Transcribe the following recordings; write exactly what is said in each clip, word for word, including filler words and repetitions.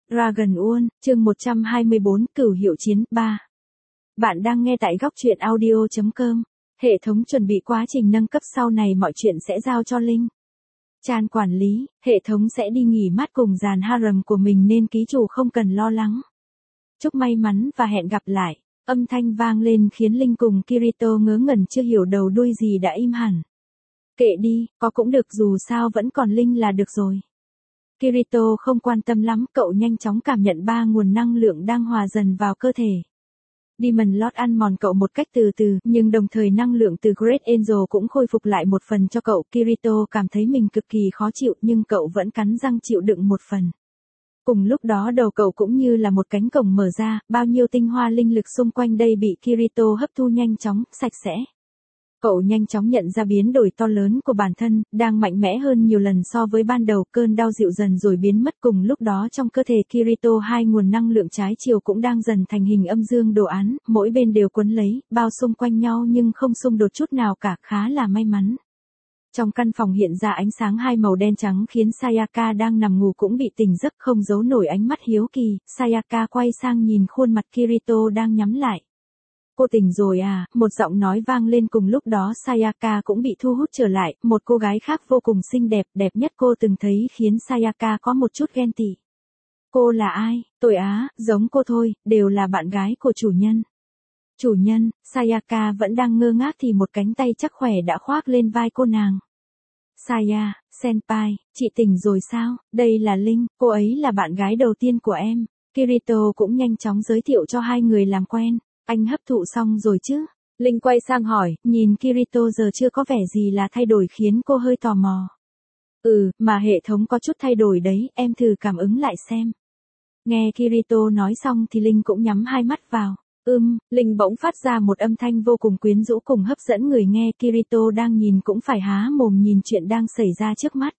Dragon World, chương một trăm hai mươi bốn, Cửu Hiệu Chiến, ba. Bạn đang nghe tại góc truyện audio chấm com. Hệ thống chuẩn bị quá trình nâng cấp sau này mọi chuyện sẽ giao cho Linh. Chan quản lý, hệ thống sẽ đi nghỉ mát cùng dàn harem của mình nên ký chủ không cần lo lắng. Chúc may mắn và hẹn gặp lại. Âm thanh vang lên khiến Linh cùng Kirito ngớ ngẩn chưa hiểu đầu đuôi gì đã im hẳn. Kệ đi, có cũng được dù sao vẫn còn Linh là được rồi. Kirito không quan tâm lắm, cậu nhanh chóng cảm nhận ba nguồn năng lượng đang hòa dần vào cơ thể. Demon Lord ăn mòn cậu một cách từ từ, nhưng đồng thời năng lượng từ Great Angel cũng khôi phục lại một phần cho cậu. Kirito cảm thấy mình cực kỳ khó chịu nhưng cậu vẫn cắn răng chịu đựng một phần. Cùng lúc đó đầu cậu cũng như là một cánh cổng mở ra, bao nhiêu tinh hoa linh lực xung quanh đây bị Kirito hấp thu nhanh chóng, sạch sẽ. Cậu nhanh chóng nhận ra biến đổi to lớn của bản thân, đang mạnh mẽ hơn nhiều lần so với ban đầu, cơn đau dịu dần rồi biến mất. Cùng lúc đó trong cơ thể Kirito hai nguồn năng lượng trái chiều cũng đang dần thành hình âm dương đồ án, mỗi bên đều quấn lấy, bao xung quanh nhau nhưng không xung đột chút nào cả, khá là may mắn. Trong căn phòng hiện ra ánh sáng hai màu đen trắng khiến Sayaka đang nằm ngủ cũng bị tỉnh giấc, không giấu nổi ánh mắt hiếu kỳ. Sayaka quay sang nhìn khuôn mặt Kirito đang nhắm lại. Cô tỉnh rồi à, một giọng nói vang lên cùng lúc đó Sayaka cũng bị thu hút trở lại, một cô gái khác vô cùng xinh đẹp, đẹp nhất cô từng thấy khiến Sayaka có một chút ghen tị. Cô là ai? Tôi á, giống cô thôi, đều là bạn gái của chủ nhân. Chủ nhân, Sayaka vẫn đang ngơ ngác thì một cánh tay chắc khỏe đã khoác lên vai cô nàng. Saya, senpai, chị tỉnh rồi sao? Đây là Linh, cô ấy là bạn gái đầu tiên của em. Kirito cũng nhanh chóng giới thiệu cho hai người làm quen. Anh hấp thụ xong rồi chứ? Linh quay sang hỏi, nhìn Kirito giờ chưa có vẻ gì là thay đổi khiến cô hơi tò mò. Ừ, mà hệ thống có chút thay đổi đấy, em thử cảm ứng lại xem. Nghe Kirito nói xong thì Linh cũng nhắm hai mắt vào. Ưm, Linh bỗng phát ra một âm thanh vô cùng quyến rũ cùng hấp dẫn người nghe. Kirito đang nhìn cũng phải há mồm nhìn chuyện đang xảy ra trước mắt.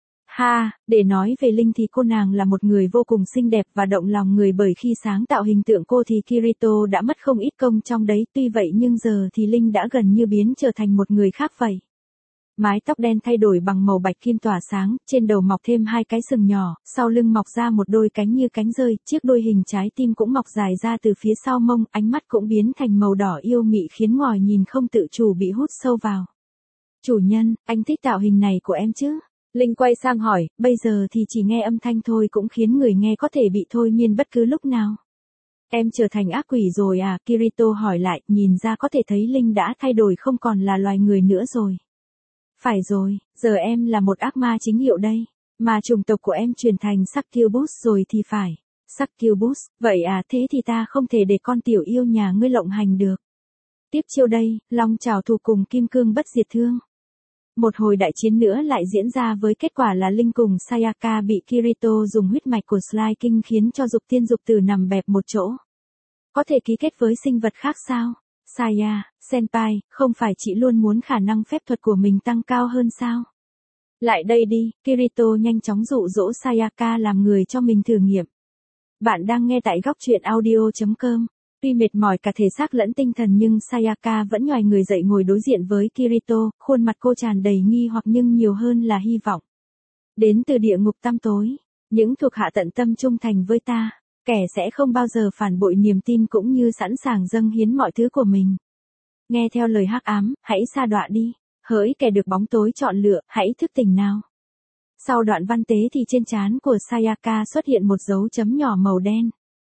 Ha, để nói về Linh thì cô nàng là một người vô cùng xinh đẹp và động lòng người, bởi khi sáng tạo hình tượng cô thì Kirito đã mất không ít công trong đấy, tuy vậy nhưng giờ thì Linh đã gần như biến trở thành một người khác vậy. Mái tóc đen thay đổi bằng màu bạch kim tỏa sáng, trên đầu mọc thêm hai cái sừng nhỏ, sau lưng mọc ra một đôi cánh như cánh rơi, chiếc đuôi hình trái tim cũng mọc dài ra từ phía sau mông, ánh mắt cũng biến thành màu đỏ yêu mị khiến ngòi nhìn không tự chủ bị hút sâu vào. Chủ nhân, anh thích tạo hình này của em chứ? Linh quay sang hỏi, bây giờ thì chỉ nghe âm thanh thôi cũng khiến người nghe có thể bị thôi miên bất cứ lúc nào. Em trở thành ác quỷ rồi à? Kirito hỏi lại, nhìn ra có thể thấy Linh đã thay đổi, không còn là loài người nữa rồi. Phải rồi, giờ em là một ác ma chính hiệu đây, mà chủng tộc của em chuyển thành Succubus rồi thì phải. Succubus, vậy à, thế thì ta không thể để con tiểu yêu nhà ngươi lộng hành được. Tiếp chiêu đây, long trảo thủ cùng kim cương bất diệt thương. Một hồi đại chiến nữa lại diễn ra với kết quả là Linh cùng Sayaka bị Kirito dùng huyết mạch của Sly King khiến cho dục tiên dục tử nằm bẹp một chỗ. Có thể ký kết với sinh vật khác sao? Saya, senpai, không phải chị luôn muốn khả năng phép thuật của mình tăng cao hơn sao? Lại đây đi, Kirito nhanh chóng dụ dỗ Sayaka làm người cho mình thử nghiệm. Bạn đang nghe tại góc truyện audio chấm com. Tuy mệt mỏi cả thể xác lẫn tinh thần nhưng Sayaka vẫn nhoài người dậy ngồi đối diện với Kirito, khuôn mặt cô tràn đầy nghi hoặc nhưng nhiều hơn là hy vọng. Đến từ địa ngục tăm tối, những thuộc hạ tận tâm trung thành với ta, kẻ sẽ không bao giờ phản bội niềm tin cũng như sẵn sàng dâng hiến mọi thứ của mình. Nghe theo lời hắc ám, hãy sa đọa đi, hỡi kẻ được bóng tối chọn lựa, hãy thức tỉnh nào. Sau đoạn văn tế thì trên trán của Sayaka xuất hiện một dấu chấm nhỏ màu đen.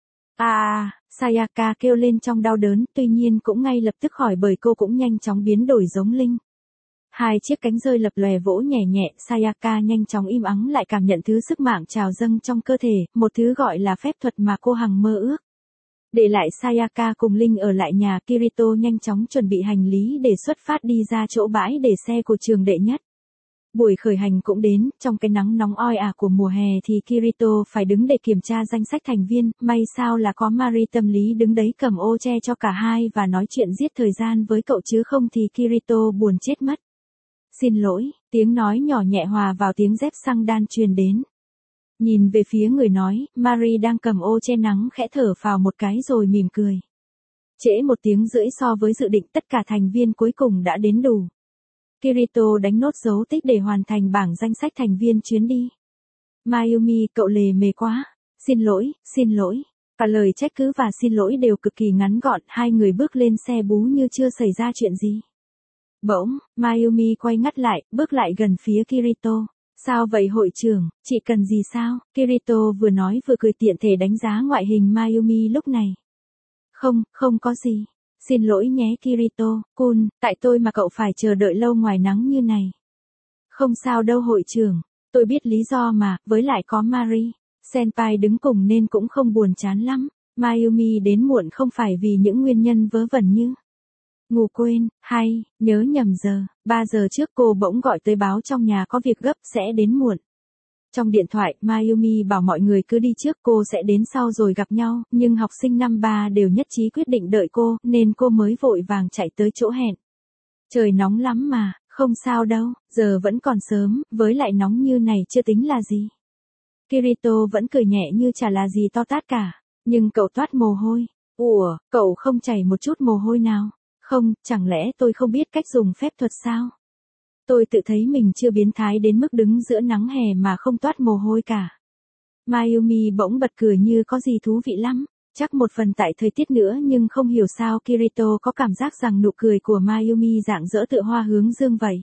À, Sayaka kêu lên trong đau đớn, tuy nhiên cũng ngay lập tức khỏi bởi cô cũng nhanh chóng biến đổi giống Linh. Hai chiếc cánh rơi lập lòe vỗ nhẹ nhẹ, Sayaka nhanh chóng im ắng lại cảm nhận thứ sức mạnh trào dâng trong cơ thể, một thứ gọi là phép thuật mà cô hằng mơ ước. Để lại Sayaka cùng Linh ở lại nhà, Kirito nhanh chóng chuẩn bị hành lý để xuất phát đi ra chỗ bãi để xe của trường đệ nhất. Buổi khởi hành cũng đến, trong cái nắng nóng oi ả của mùa hè thì Kirito phải đứng để kiểm tra danh sách thành viên, may sao là có Mari tâm lý đứng đấy cầm ô che cho cả hai và nói chuyện giết thời gian với cậu chứ không thì Kirito buồn chết mất. Xin lỗi, tiếng nói nhỏ nhẹ hòa vào tiếng dép xăng đan truyền đến. Nhìn về phía người nói, Mari đang cầm ô che nắng khẽ thở phào một cái rồi mỉm cười. Trễ một tiếng rưỡi so với dự định, tất cả thành viên cuối cùng đã đến đủ. Kirito đánh nốt dấu tích để hoàn thành bảng danh sách thành viên chuyến đi. Mayumi, cậu lề mề quá. Xin lỗi, xin lỗi. Cả lời trách cứ và xin lỗi đều cực kỳ ngắn gọn, hai người bước lên xe bú như chưa xảy ra chuyện gì. Bỗng, Mayumi quay ngắt lại, bước lại gần phía Kirito. Sao vậy hội trưởng, chị cần gì sao? Kirito vừa nói vừa cười tiện thể đánh giá ngoại hình Mayumi lúc này. Không, không có gì. Xin lỗi nhé Kirito-kun, tại tôi mà cậu phải chờ đợi lâu ngoài nắng như này. Không sao đâu hội trưởng, tôi biết lý do mà, với lại có Mari. Senpai đứng cùng nên cũng không buồn chán lắm. Mayumi đến muộn không phải vì những nguyên nhân vớ vẩn như ngủ quên, hay, nhớ nhầm giờ, ba giờ trước cô bỗng gọi tới báo trong nhà có việc gấp sẽ đến muộn. Trong điện thoại, Mayumi bảo mọi người cứ đi trước cô sẽ đến sau rồi gặp nhau, nhưng học sinh năm ba đều nhất trí quyết định đợi cô, nên cô mới vội vàng chạy tới chỗ hẹn. Trời nóng lắm mà, không sao đâu, giờ vẫn còn sớm, với lại nóng như này chưa tính là gì. Kirito vẫn cười nhẹ như chả là gì to tát cả, nhưng cậu toát mồ hôi. Ủa, cậu không chảy một chút mồ hôi nào? Không, chẳng lẽ tôi không biết cách dùng phép thuật sao? Tôi tự thấy mình chưa biến thái đến mức đứng giữa nắng hè mà không toát mồ hôi cả. Mayumi bỗng bật cười như có gì thú vị lắm. Chắc một phần tại thời tiết nữa nhưng không hiểu sao Kirito có cảm giác rằng nụ cười của Mayumi rạng rỡ tựa hoa hướng dương vậy.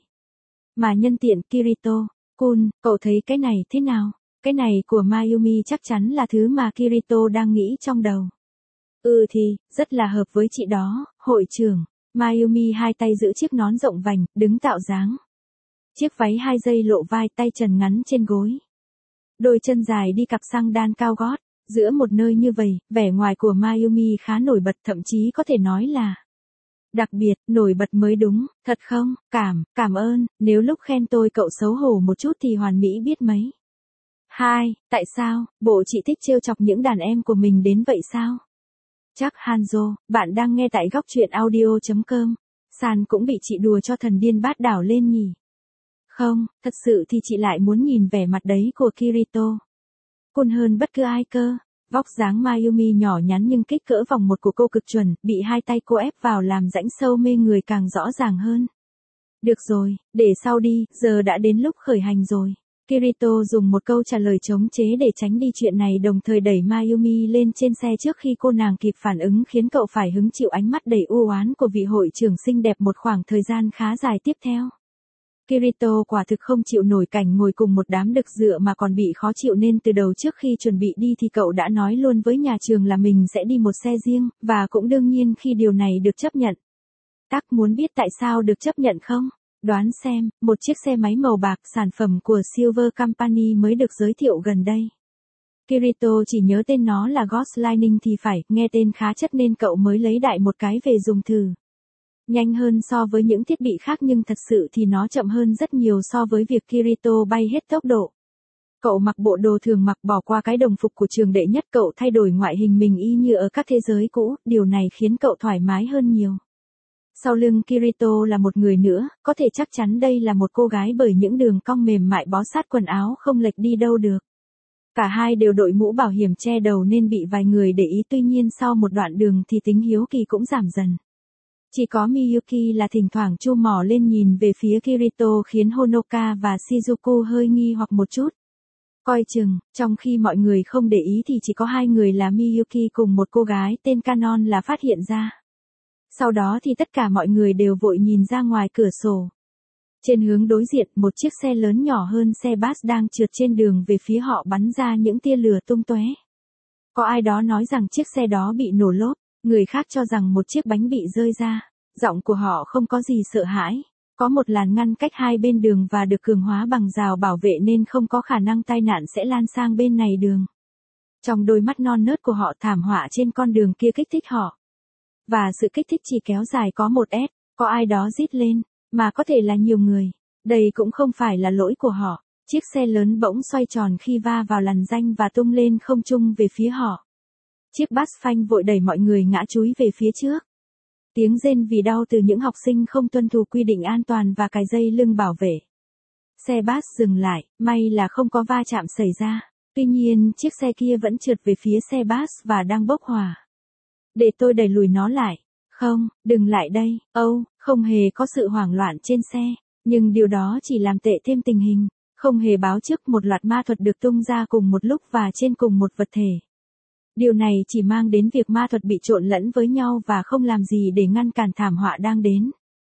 Mà nhân tiện Kirito-kun, cậu thấy cái này thế nào? Cái này của Mayumi chắc chắn là thứ mà Kirito đang nghĩ trong đầu. Ừ thì, rất là hợp với chị đó, hội trưởng. Mayumi hai tay giữ chiếc nón rộng vành, đứng tạo dáng. Chiếc váy hai dây lộ vai, tay trần ngắn trên gối. Đôi chân dài đi cặp xăng đan cao gót. Giữa một nơi như vậy, vẻ ngoài của Mayumi khá nổi bật, thậm chí có thể nói là đặc biệt, nổi bật mới đúng, thật không? Cảm, cảm ơn, nếu lúc khen tôi cậu xấu hổ một chút thì hoàn mỹ biết mấy. Hai, tại sao, bộ chị thích trêu chọc những đàn em của mình đến vậy sao? Chắc Hanzo, bạn đang nghe tại góc truyện audio.com. San cũng bị chị đùa cho thần điên bát đảo lên nhỉ? Không, thật sự thì chị lại muốn nhìn vẻ mặt đấy của Kirito. Côn hơn bất cứ ai cơ. Vóc dáng Mayumi nhỏ nhắn nhưng kích cỡ vòng một của cô cực chuẩn, bị hai tay cô ép vào làm rãnh sâu mê người càng rõ ràng hơn. Được rồi, để sau đi, giờ đã đến lúc khởi hành rồi. Kirito dùng một câu trả lời chống chế để tránh đi chuyện này, đồng thời đẩy Mayumi lên trên xe trước khi cô nàng kịp phản ứng, khiến cậu phải hứng chịu ánh mắt đầy u oán của vị hội trưởng xinh đẹp một khoảng thời gian khá dài tiếp theo. Kirito quả thực không chịu nổi cảnh ngồi cùng một đám đực dựa mà còn bị khó chịu, nên từ đầu trước khi chuẩn bị đi thì cậu đã nói luôn với nhà trường là mình sẽ đi một xe riêng, và cũng đương nhiên khi điều này được chấp nhận. Tắc muốn biết tại sao được chấp nhận không? Đoán xem, một chiếc xe máy màu bạc sản phẩm của Silver Company mới được giới thiệu gần đây. Kirito chỉ nhớ tên nó là Ghost Lightning thì phải, nghe tên khá chất nên cậu mới lấy đại một cái về dùng thử. Nhanh hơn so với những thiết bị khác nhưng thật sự thì nó chậm hơn rất nhiều so với việc Kirito bay hết tốc độ. Cậu mặc bộ đồ thường mặc, bỏ qua cái đồng phục của trường đệ nhất, cậu thay đổi ngoại hình mình y như ở các thế giới cũ, điều này khiến cậu thoải mái hơn nhiều. Sau lưng Kirito là một người nữa, có thể chắc chắn đây là một cô gái bởi những đường cong mềm mại bó sát quần áo không lệch đi đâu được. Cả hai đều đội mũ bảo hiểm che đầu nên bị vài người để ý, tuy nhiên sau một đoạn đường thì tính hiếu kỳ cũng giảm dần. Chỉ có Miyuki là thỉnh thoảng chu mỏ lên nhìn về phía Kirito, khiến Honoka và Shizuku hơi nghi hoặc một chút. Coi chừng, trong khi mọi người không để ý thì chỉ có hai người là Miyuki cùng một cô gái tên Kanon là phát hiện ra. Sau đó thì tất cả mọi người đều vội nhìn ra ngoài cửa sổ. Trên hướng đối diện, một chiếc xe lớn nhỏ hơn xe bus đang trượt trên đường về phía họ, bắn ra những tia lửa tung tóe. Có ai đó nói rằng chiếc xe đó bị nổ lốp, người khác cho rằng một chiếc bánh bị rơi ra. Giọng của họ không có gì sợ hãi. Có một làn ngăn cách hai bên đường và được cường hóa bằng rào bảo vệ nên không có khả năng tai nạn sẽ lan sang bên này đường. Trong đôi mắt non nớt của họ, thảm họa trên con đường kia kích thích họ. Và sự kích thích chỉ kéo dài có một s, có ai đó rít lên, mà có thể là nhiều người. Đây cũng không phải là lỗi của họ. Chiếc xe lớn bỗng xoay tròn khi va vào làn ranh và tung lên không trung về phía họ. Chiếc bus phanh vội đẩy mọi người ngã chúi về phía trước. Tiếng rên vì đau từ những học sinh không tuân thủ quy định an toàn và cài dây lưng bảo vệ. Xe bus dừng lại, may là không có va chạm xảy ra. Tuy nhiên, chiếc xe kia vẫn trượt về phía xe bus và đang bốc hỏa. Để tôi đẩy lùi nó lại. Không, đừng lại đây. Âu, oh, không hề có sự hoảng loạn trên xe. Nhưng điều đó chỉ làm tệ thêm tình hình. Không hề báo trước một loạt ma thuật được tung ra cùng một lúc và trên cùng một vật thể. Điều này chỉ mang đến việc ma thuật bị trộn lẫn với nhau và không làm gì để ngăn cản thảm họa đang đến.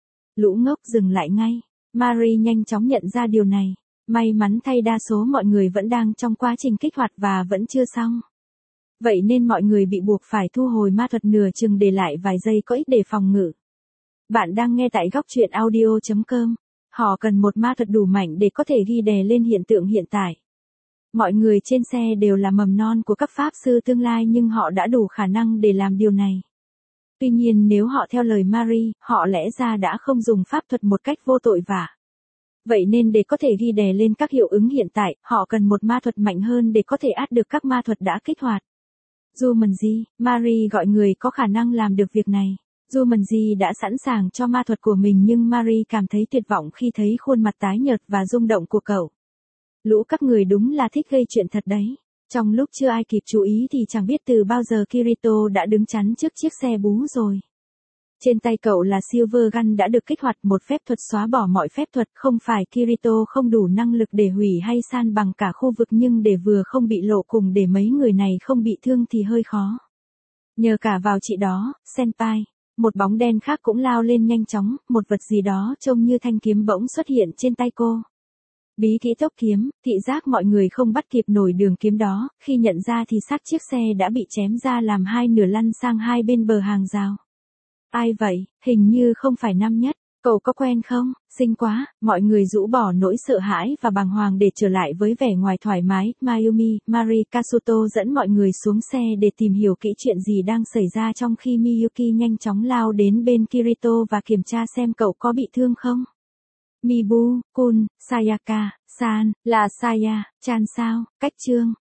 Lũ ngốc dừng lại ngay. Marie nhanh chóng nhận ra điều này. May mắn thay đa số mọi người vẫn đang trong quá trình kích hoạt và vẫn chưa xong. Vậy nên mọi người bị buộc phải thu hồi ma thuật nửa chừng để lại vài giây có ích để phòng ngự. Bạn đang nghe tại góc truyện audio chấm com. Họ cần một ma thuật đủ mạnh để có thể ghi đè lên hiện tượng hiện tại. Mọi người trên xe đều là mầm non của các pháp sư tương lai nhưng họ đã đủ khả năng để làm điều này. Tuy nhiên nếu họ theo lời Marie, họ lẽ ra đã không dùng pháp thuật một cách vô tội vạ. Vậy nên để có thể ghi đè lên các hiệu ứng hiện tại, họ cần một ma thuật mạnh hơn để có thể át được các ma thuật đã kích hoạt. Jumanji, Marie gọi người có khả năng làm được việc này. Jumanji đã sẵn sàng cho ma thuật của mình nhưng Marie cảm thấy tuyệt vọng khi thấy khuôn mặt tái nhợt và rung động của cậu. Lũ các người đúng là thích gây chuyện thật đấy. Trong lúc chưa ai kịp chú ý thì chẳng biết từ bao giờ Kirito đã đứng chắn trước chiếc xe bú rồi. Trên tay cậu là Silver Gun đã được kích hoạt, một phép thuật xóa bỏ mọi phép thuật. Không phải Kirito không đủ năng lực để hủy hay san bằng cả khu vực nhưng để vừa không bị lộ cùng để mấy người này không bị thương thì hơi khó. Nhờ cả vào chị đó, Senpai. Một bóng đen khác cũng lao lên nhanh chóng, một vật gì đó trông như thanh kiếm bỗng xuất hiện trên tay cô. Bí kỹ tốc kiếm, thị giác mọi người không bắt kịp nổi đường kiếm đó, khi nhận ra thì xác chiếc xe đã bị chém ra làm hai nửa lăn sang hai bên bờ hàng rào. Ai vậy, hình như không phải năm nhất, cậu có quen không, xinh quá, mọi người rũ bỏ nỗi sợ hãi và bàng hoàng để trở lại với vẻ ngoài thoải mái. Mayumi, Marie Kasuto dẫn mọi người xuống xe để tìm hiểu kỹ chuyện gì đang xảy ra trong khi Miyuki nhanh chóng lao đến bên Kirito và kiểm tra xem cậu có bị thương không. Mibu, Kun, Sayaka, San, là Saya, Chan sao, cách chương.